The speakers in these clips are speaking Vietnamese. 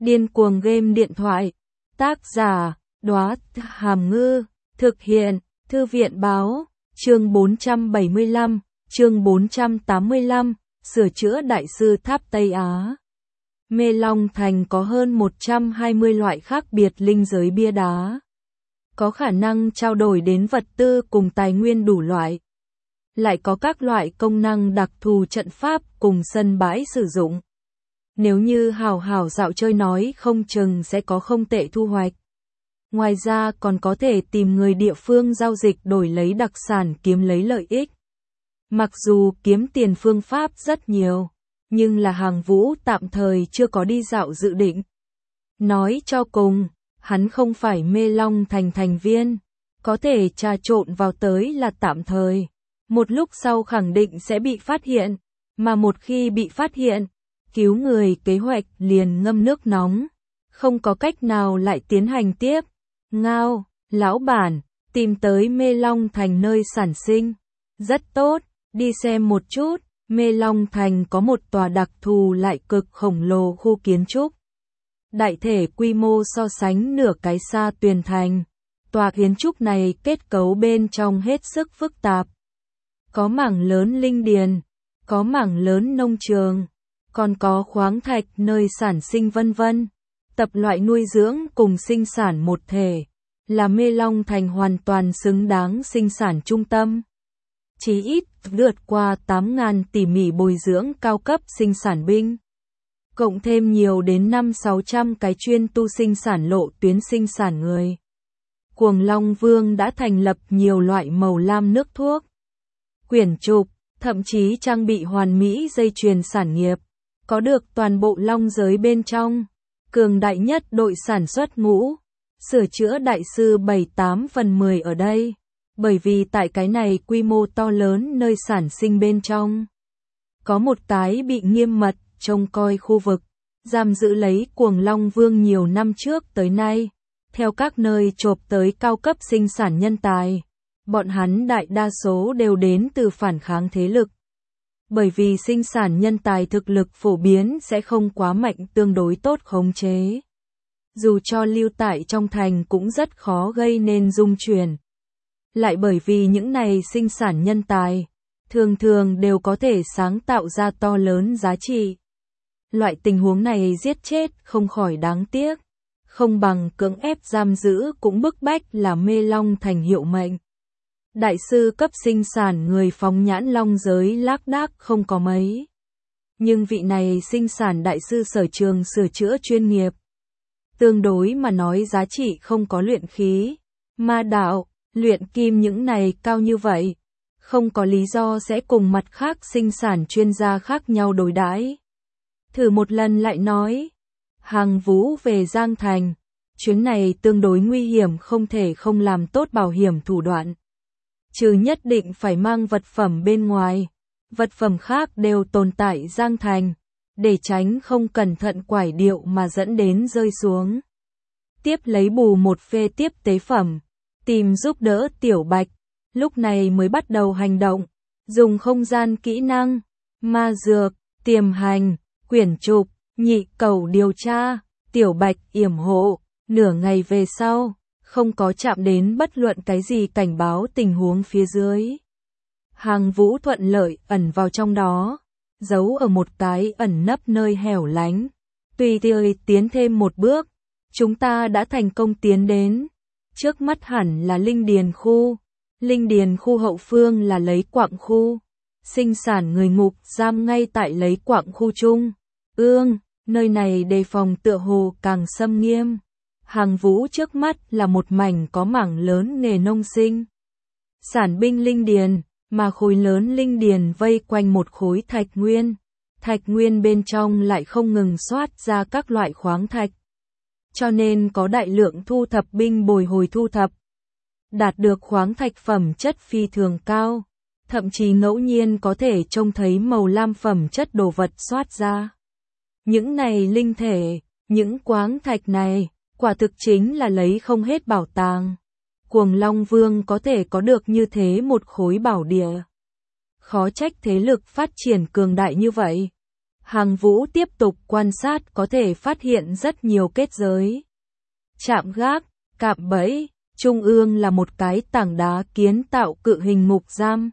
Điên cuồng game điện thoại. Tác giả, Đóa Hàm Ngư. Thực hiện, Thư viện báo. Chương 475, chương 485, sửa chữa đại sư tháp Tây Á. Mê Long Thành có hơn 120 loại khác biệt linh giới bia đá. Có khả năng trao đổi đến vật tư cùng tài nguyên đủ loại. Lại có các loại công năng đặc thù trận pháp cùng sân bãi sử dụng. Nếu như hào hào dạo chơi nói không chừng sẽ có không tệ thu hoạch. Ngoài ra còn có thể tìm người địa phương giao dịch đổi lấy đặc sản kiếm lấy lợi ích. Mặc dù kiếm tiền phương pháp rất nhiều, nhưng là Hàng Vũ tạm thời chưa có đi dạo dự định. Nói cho cùng, hắn không phải Mê Long Thành thành viên, có thể trà trộn vào tới là tạm thời. Một lúc sau khẳng định sẽ bị phát hiện, mà một khi bị phát hiện, cứu người kế hoạch liền ngâm nước nóng, không có cách nào lại tiến hành tiếp. Ngao, lão bản, tìm tới Mê Long Thành nơi sản sinh. Rất tốt, đi xem một chút. Mê Long Thành có một tòa đặc thù lại cực khổng lồ khu kiến trúc. Đại thể quy mô so sánh nửa cái Sa Tuyền Thành. Tòa kiến trúc này kết cấu bên trong hết sức phức tạp. Có mảng lớn linh điền, có mảng lớn nông trường, còn có khoáng thạch nơi sản sinh vân vân. Tập loại nuôi dưỡng cùng sinh sản một thể, là Mê Long Thành hoàn toàn xứng đáng sinh sản trung tâm. Chí ít vượt qua 8.000 tỉ mỉ bồi dưỡng cao cấp sinh sản binh. Cộng thêm nhiều đến 500-600 cái chuyên tu sinh sản lộ tuyến sinh sản người. Cuồng Long Vương đã thành lập nhiều loại màu lam nước thuốc, quyển trục, thậm chí trang bị hoàn mỹ dây chuyền sản nghiệp, có được toàn bộ long giới bên trong. Cường đại nhất đội sản xuất ngũ, sửa chữa đại sư 7/8 ở đây, bởi vì tại cái này quy mô to lớn nơi sản sinh bên trong. Có một cái bị nghiêm mật trông coi khu vực, giam giữ lấy Cuồng Long Vương nhiều năm trước tới nay, theo các nơi chộp tới cao cấp sinh sản nhân tài. Bọn hắn đại đa số đều đến từ phản kháng thế lực. Bởi vì sinh sản nhân tài thực lực phổ biến sẽ không quá mạnh tương đối tốt khống chế. Dù cho lưu tại trong thành cũng rất khó gây nên dung chuyển. Lại bởi vì những này sinh sản nhân tài, thường thường đều có thể sáng tạo ra to lớn giá trị. Loại tình huống này giết chết không khỏi đáng tiếc. Không bằng cưỡng ép giam giữ cũng bức bách là Mê Long Thành hiệu mệnh. Đại sư cấp sinh sản người phóng nhãn long giới lác đác không có mấy. Nhưng vị này sinh sản đại sư sở trường sửa chữa chuyên nghiệp. Tương đối mà nói giá trị không có luyện khí, ma đạo, luyện kim những này cao như vậy. Không có lý do sẽ cùng mặt khác sinh sản chuyên gia khác nhau đối đãi. Thử một lần lại nói. Hàng Vũ về Giang Thành. Chuyến này tương đối nguy hiểm không thể không làm tốt bảo hiểm thủ đoạn. Trừ nhất định phải mang vật phẩm bên ngoài, vật phẩm khác đều tồn tại Giang Thành, để tránh không cẩn thận quải điệu mà dẫn đến rơi xuống. Tiếp lấy bù một phê tiếp tế phẩm, tìm giúp đỡ Tiểu Bạch, lúc này mới bắt đầu hành động, dùng không gian kỹ năng, ma dược, tiềm hành, quyển trục, nhị cầu điều tra, Tiểu Bạch yểm hộ, nửa ngày về sau. Không có chạm đến bất luận cái gì cảnh báo tình huống phía dưới. Hàng Vũ thuận lợi ẩn vào trong đó, giấu ở một cái ẩn nấp nơi hẻo lánh. Tùy tiện tiến thêm một bước, chúng ta đã thành công tiến đến. Trước mắt hẳn là Linh Điền khu. Linh Điền khu hậu phương là Lấy Quạng khu. Sinh sản người ngục giam ngay tại Lấy Quạng khu chung. Nơi này đề phòng tựa hồ càng xâm nghiêm. Hàng Vũ trước mắt là một mảnh có mảng lớn nghề nông sinh. Sản binh linh điền, mà khối lớn linh điền vây quanh một khối thạch nguyên. Thạch nguyên bên trong lại không ngừng xoát ra các loại khoáng thạch. Cho nên có đại lượng thu thập binh bồi hồi thu thập. Đạt được khoáng thạch phẩm chất phi thường cao. Thậm chí ngẫu nhiên có thể trông thấy màu lam phẩm chất đồ vật xoát ra. Những này linh thể, những khoáng thạch này. Quả thực chính là lấy không hết bảo tàng. Cuồng Long Vương có thể có được như thế một khối bảo địa. Khó trách thế lực phát triển cường đại như vậy. Hàng Vũ tiếp tục quan sát có thể phát hiện rất nhiều kết giới. Trạm gác, cạm bẫy, trung ương là một cái tảng đá kiến tạo cự hình ngục giam.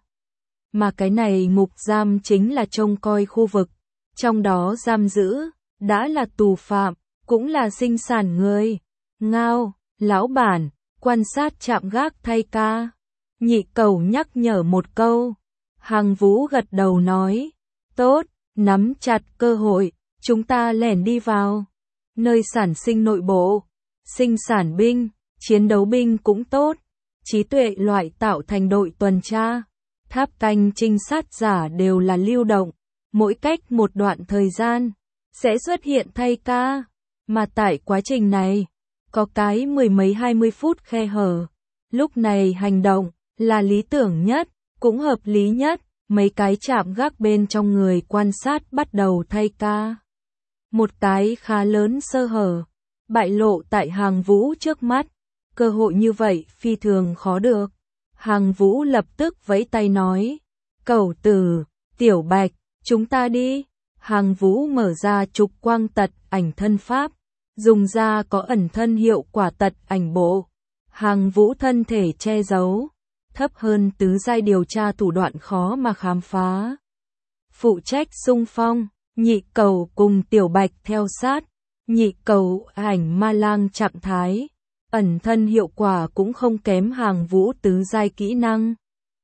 Mà cái này ngục giam chính là trông coi khu vực, trong đó giam giữ, đã là tù phạm, cũng là sinh sản người. Ngao, lão bản, quan sát trạm gác thay ca. Nhị Cẩu nhắc nhở một câu. Hàng Vũ gật đầu nói, tốt, nắm chặt cơ hội, chúng ta lẻn đi vào. Nơi sản sinh nội bộ, sinh sản binh, chiến đấu binh cũng tốt, trí tuệ loại tạo thành đội tuần tra, tháp canh trinh sát giả đều là lưu động, mỗi cách một đoạn thời gian, sẽ xuất hiện thay ca, mà tại quá trình này, có cái 10 mấy 20 phút khe hở, lúc này hành động, là lý tưởng nhất, cũng hợp lý nhất, mấy cái trạm gác bên trong người quan sát bắt đầu thay ca. Một cái khá lớn sơ hở, bại lộ tại Hàng Vũ trước mắt, cơ hội như vậy phi thường khó được. Hàng Vũ lập tức vẫy tay nói, Cẩu Tử, Tiểu Bạch, chúng ta đi. Hàng Vũ mở ra trục quang tật ảnh thân pháp, dùng ra có ẩn thân hiệu quả tật ảnh bộ. Hàng Vũ thân thể che giấu, thấp hơn tứ giai điều tra thủ đoạn khó mà khám phá. Phụ trách xung phong, Nhị Cẩu cùng Tiểu Bạch theo sát. Nhị Cẩu ảnh ma lang trạng thái, ẩn thân hiệu quả cũng không kém Hàng Vũ tứ giai kỹ năng.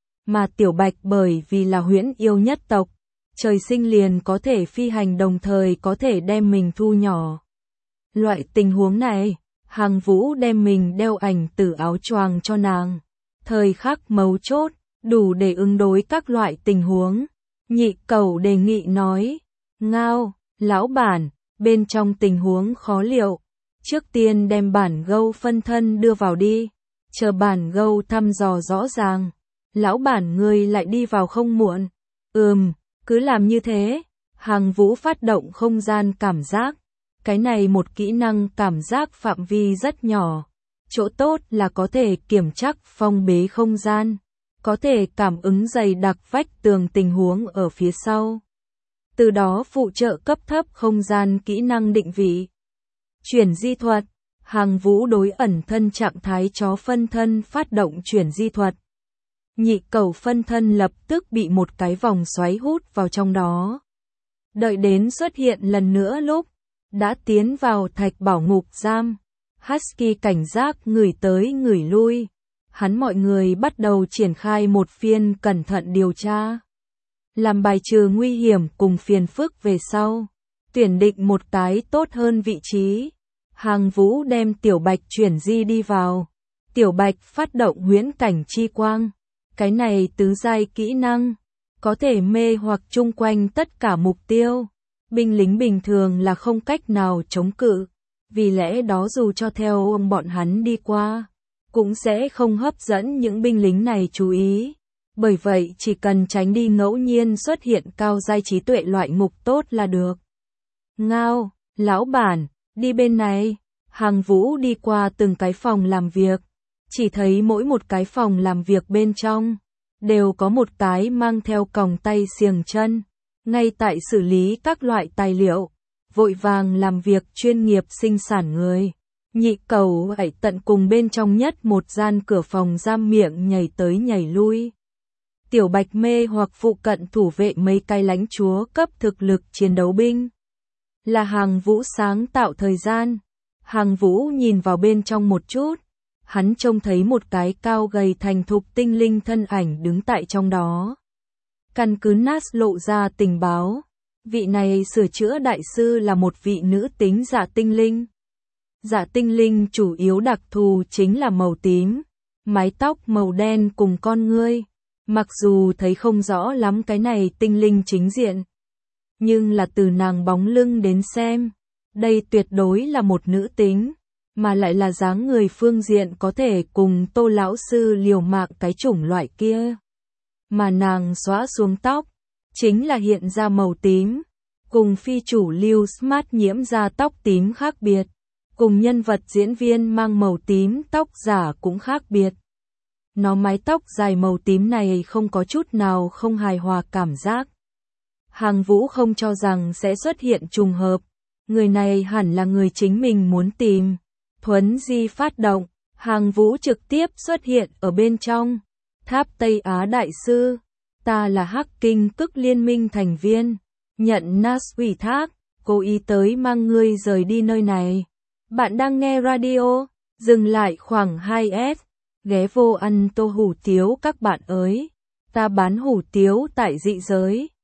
Mà Tiểu Bạch bởi vì là huyễn yêu nhất tộc, trời sinh liền có thể phi hành đồng thời có thể đem mình thu nhỏ. Loại tình huống này, Hàng Vũ đem mình đeo ảnh tử áo choàng cho nàng. Thời khắc mấu chốt, đủ để ứng đối các loại tình huống. Nhị Cẩu đề nghị nói, Ngao, lão bản, bên trong tình huống khó liệu, trước tiên đem bản gâu phân thân đưa vào đi, chờ bản gâu thăm dò rõ ràng, lão bản ngươi lại đi vào không muộn. Cứ làm như thế. Hàng Vũ phát động không gian cảm giác, cái này một kỹ năng cảm giác phạm vi rất nhỏ, chỗ tốt là có thể kiểm chắc phong bế không gian, có thể cảm ứng dày đặc vách tường tình huống ở phía sau. Từ đó phụ trợ cấp thấp không gian kỹ năng định vị. Chuyển di thuật, Hàng Vũ đối ẩn thân trạng thái chó phân thân phát động chuyển di thuật. Nhị Cẩu phân thân lập tức bị một cái vòng xoáy hút vào trong đó. Đợi đến xuất hiện lần nữa lúc đã tiến vào thạch bảo ngục giam, Husky cảnh giác ngửi tới ngửi lui. Hắn mọi người bắt đầu triển khai một phiên cẩn thận điều tra, làm bài trừ nguy hiểm cùng phiền phức về sau, tuyển định một cái tốt hơn vị trí. Hàng Vũ đem Tiểu Bạch chuyển di đi vào. Tiểu Bạch phát động huyễn cảnh chi quang. Cái này tứ giai kỹ năng, có thể mê hoặc chung quanh tất cả mục tiêu. Binh lính bình thường là không cách nào chống cự, vì lẽ đó dù cho theo ông bọn hắn đi qua, cũng sẽ không hấp dẫn những binh lính này chú ý. Bởi vậy chỉ cần tránh đi ngẫu nhiên xuất hiện cao giai trí tuệ loại ngục tốt là được. Ngao, lão bản, đi bên này. Hàng Vũ đi qua từng cái phòng làm việc, chỉ thấy mỗi một cái phòng làm việc bên trong đều có một cái mang theo còng tay xiềng chân, ngay tại xử lý các loại tài liệu, vội vàng làm việc chuyên nghiệp sinh sản người. Nhị Cẩu ẩy tận cùng bên trong nhất một gian cửa phòng giam miệng nhảy tới nhảy lui. Tiểu Bạch mê hoặc phụ cận thủ vệ mấy cái lãnh chúa cấp thực lực chiến đấu binh. Là Hàng Vũ sáng tạo thời gian. Hàng Vũ nhìn vào bên trong một chút, hắn trông thấy một cái cao gầy thành thục tinh linh thân ảnh đứng tại trong đó. Căn cứ Nas lộ ra tình báo, vị này sửa chữa đại sư là một vị nữ tính dạ tinh linh. Dạ tinh linh chủ yếu đặc thù chính là màu tím, mái tóc màu đen cùng con ngươi. Mặc dù thấy không rõ lắm cái này tinh linh chính diện, nhưng là từ nàng bóng lưng đến xem, đây tuyệt đối là một nữ tính, mà lại là dáng người phương diện có thể cùng Tô lão sư liều mạng cái chủng loại kia. Mà nàng xóa xuống tóc, chính là hiện ra màu tím, cùng phi chủ lưu Smart nhiễm ra tóc tím khác biệt, cùng nhân vật diễn viên mang màu tím tóc giả cũng khác biệt. Nó mái tóc dài màu tím này không có chút nào không hài hòa cảm giác. Hàng Vũ không cho rằng sẽ xuất hiện trùng hợp. Người này hẳn là người chính mình muốn tìm. Thuấn di phát động, Hàng Vũ trực tiếp xuất hiện ở bên trong. Tháp Tây Á Đại Sư, ta là Hắc Kinh Cức Liên minh thành viên. Nhận Nas ủy thác, cố ý tới mang ngươi rời đi nơi này. Bạn đang nghe radio, dừng lại khoảng 2S. Ghé vô ăn tô hủ tiếu các bạn ơi. Ta bán hủ tiếu tại dị giới.